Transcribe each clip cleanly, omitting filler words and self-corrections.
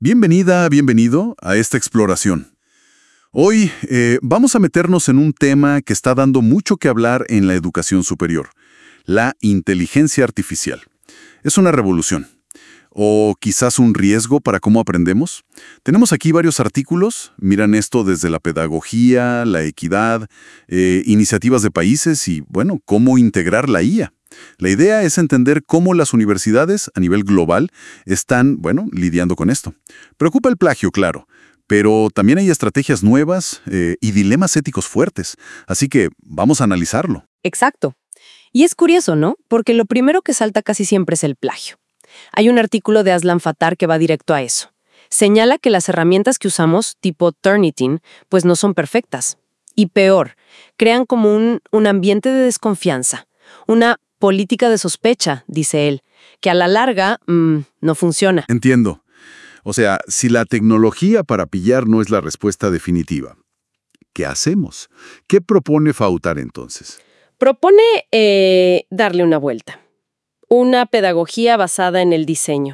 Bienvenida, bienvenido a esta exploración. Hoy vamos a meternos en un tema que está dando mucho que hablar en la educación superior, la inteligencia artificial. Es una revolución, o quizás un riesgo para cómo aprendemos. Tenemos aquí varios artículos, miran esto desde la pedagogía, la equidad, iniciativas de países y, bueno, cómo integrar la IA. La idea es entender cómo las universidades a nivel global están, bueno, lidiando con esto. Preocupa el plagio, claro, pero también hay estrategias nuevas y dilemas éticos fuertes, así que vamos a analizarlo. Exacto. Y es curioso, ¿no? Porque lo primero que salta casi siempre es el plagio. Hay un artículo de Aslan Fattar que va directo a eso. Señala que las herramientas que usamos, tipo Turnitin, pues no son perfectas. Y peor, crean como un ambiente de desconfianza, una política de sospecha, dice él, que a la larga no funciona. Entiendo. O sea, si la tecnología para pillar no es la respuesta definitiva, ¿qué hacemos? ¿Qué propone Fautar entonces? Propone darle una vuelta. Una pedagogía basada en el diseño.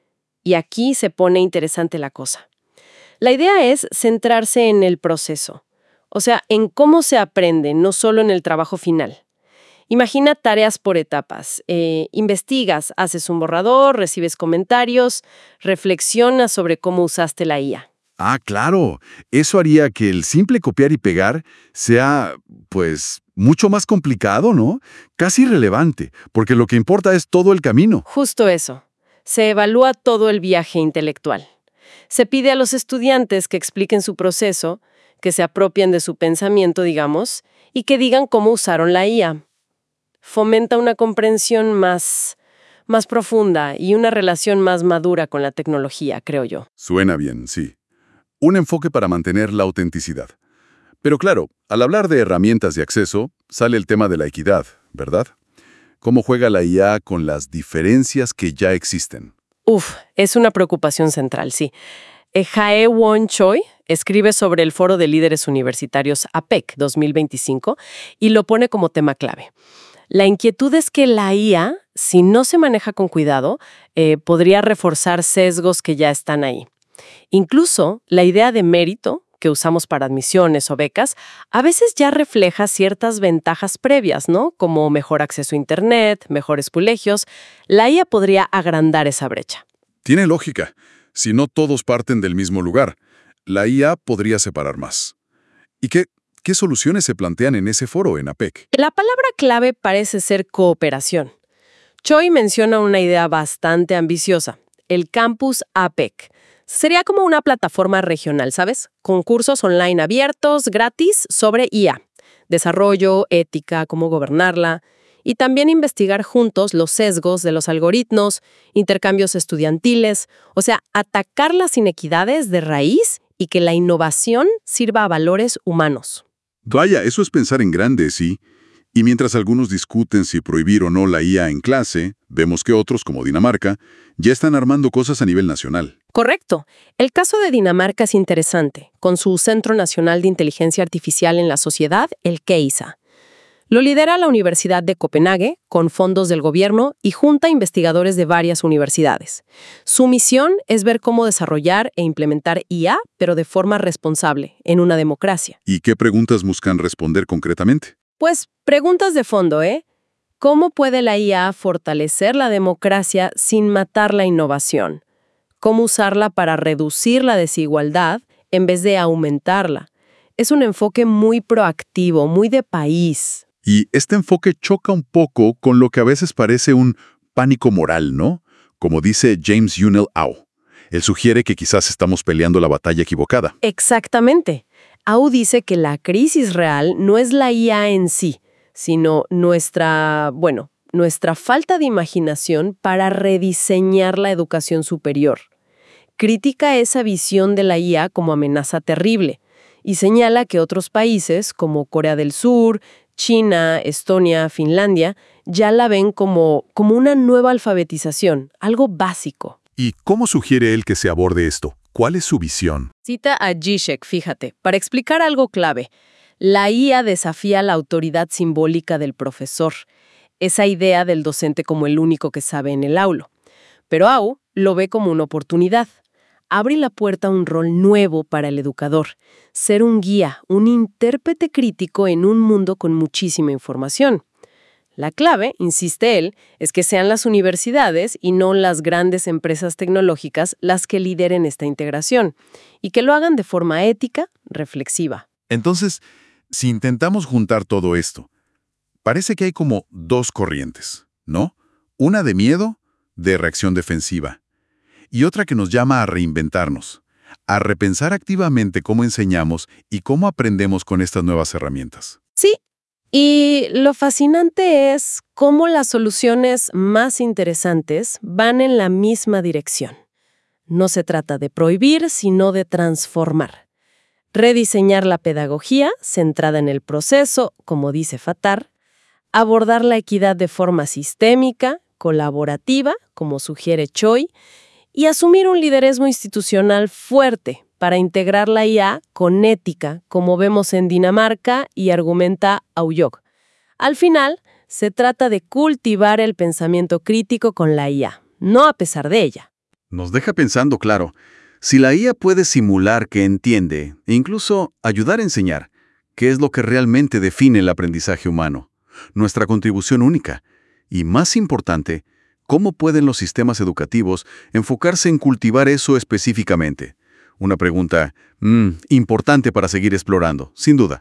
Y aquí se pone interesante la cosa. La idea es centrarse en el proceso, o sea, en cómo se aprende, no solo en el trabajo final. Imagina tareas por etapas. Investigas, haces un borrador, recibes comentarios, reflexionas sobre cómo usaste la IA. Ah, claro. Eso haría que el simple copiar y pegar sea, pues, mucho más complicado, ¿no? Casi irrelevante, porque lo que importa es todo el camino. Justo eso. Se evalúa todo el viaje intelectual. Se pide a los estudiantes que expliquen su proceso, que se apropien de su pensamiento, digamos, y que digan cómo usaron la IA. Fomenta una comprensión más profunda y una relación más madura con la tecnología, creo yo. Suena bien, sí. Un enfoque para mantener la autenticidad. Pero claro, al hablar de herramientas de acceso, sale el tema de la equidad, ¿verdad? ¿Cómo juega la IA con las diferencias que ya existen? Es una preocupación central, sí. Jae-Won Choi escribe sobre el Foro de Líderes Universitarios APEC 2025 y lo pone como tema clave. La inquietud es que la IA, si no se maneja con cuidado, podría reforzar sesgos que ya están ahí. Incluso la idea de mérito, que usamos para admisiones o becas, a veces ya refleja ciertas ventajas previas, ¿no? Como mejor acceso a Internet, mejores colegios. La IA podría agrandar esa brecha. Tiene lógica. Si no todos parten del mismo lugar, la IA podría separar más. ¿Y qué soluciones se plantean en ese foro en APEC? La palabra clave parece ser cooperación. Choi menciona una idea bastante ambiciosa, el campus APEC. Sería como una plataforma regional, ¿sabes? Con cursos online abiertos, gratis, sobre IA, desarrollo, ética, cómo gobernarla, y también investigar juntos los sesgos de los algoritmos, intercambios estudiantiles, o sea, atacar las inequidades de raíz y que la innovación sirva a valores humanos. Vaya, eso es pensar en grande, sí. Y mientras algunos discuten si prohibir o no la IA en clase, vemos que otros, como Dinamarca, ya están armando cosas a nivel nacional. Correcto. El caso de Dinamarca es interesante, con su Centro Nacional de Inteligencia Artificial en la Sociedad, el KEISA. Lo lidera la Universidad de Copenhague, con fondos del gobierno, y junta investigadores de varias universidades. Su misión es ver cómo desarrollar e implementar IA, pero de forma responsable, en una democracia. ¿Y qué preguntas buscan responder concretamente? Pues, preguntas de fondo, ¿eh? ¿Cómo puede la IA fortalecer la democracia sin matar la innovación? ¿Cómo usarla para reducir la desigualdad en vez de aumentarla? Es un enfoque muy proactivo, muy de país. Y este enfoque choca un poco con lo que a veces parece un pánico moral, ¿no? Como dice James Yunel Au. Él sugiere que quizás estamos peleando la batalla equivocada. Exactamente. Au dice que la crisis real no es la IA en sí, sino nuestra falta de imaginación para rediseñar la educación superior. Critica esa visión de la IA como amenaza terrible y señala que otros países, como Corea del Sur, China, Estonia, Finlandia, ya la ven como una nueva alfabetización, algo básico. ¿Y cómo sugiere él que se aborde esto? ¿Cuál es su visión? Cita a Zizek, fíjate, para explicar algo clave. La IA desafía la autoridad simbólica del profesor, esa idea del docente como el único que sabe en el aula. Pero Au lo ve como una oportunidad. abre la puerta a un rol nuevo para el educador, ser un guía, un intérprete crítico en un mundo con muchísima información. La clave, insiste él, es que sean las universidades y no las grandes empresas tecnológicas las que lideren esta integración, y que lo hagan de forma ética, reflexiva. Entonces, si intentamos juntar todo esto, parece que hay como dos corrientes, ¿no? Una de miedo, de reacción defensiva, y otra que nos llama a reinventarnos, a repensar activamente cómo enseñamos y cómo aprendemos con estas nuevas herramientas. Sí, y lo fascinante es cómo las soluciones más interesantes van en la misma dirección. No se trata de prohibir, sino de transformar. Rediseñar la pedagogía, centrada en el proceso, como dice Fattar, abordar la equidad de forma sistémica, colaborativa, como sugiere Choi, y asumir un liderazgo institucional fuerte para integrar la IA con ética, como vemos en Dinamarca y argumenta Auyog. Al final, se trata de cultivar el pensamiento crítico con la IA, no a pesar de ella. Nos deja pensando, claro, si la IA puede simular que entiende e incluso ayudar a enseñar, ¿qué es lo que realmente define el aprendizaje humano? Nuestra contribución única. Y más importante, ¿cómo pueden los sistemas educativos enfocarse en cultivar eso específicamente? Una pregunta importante para seguir explorando, sin duda.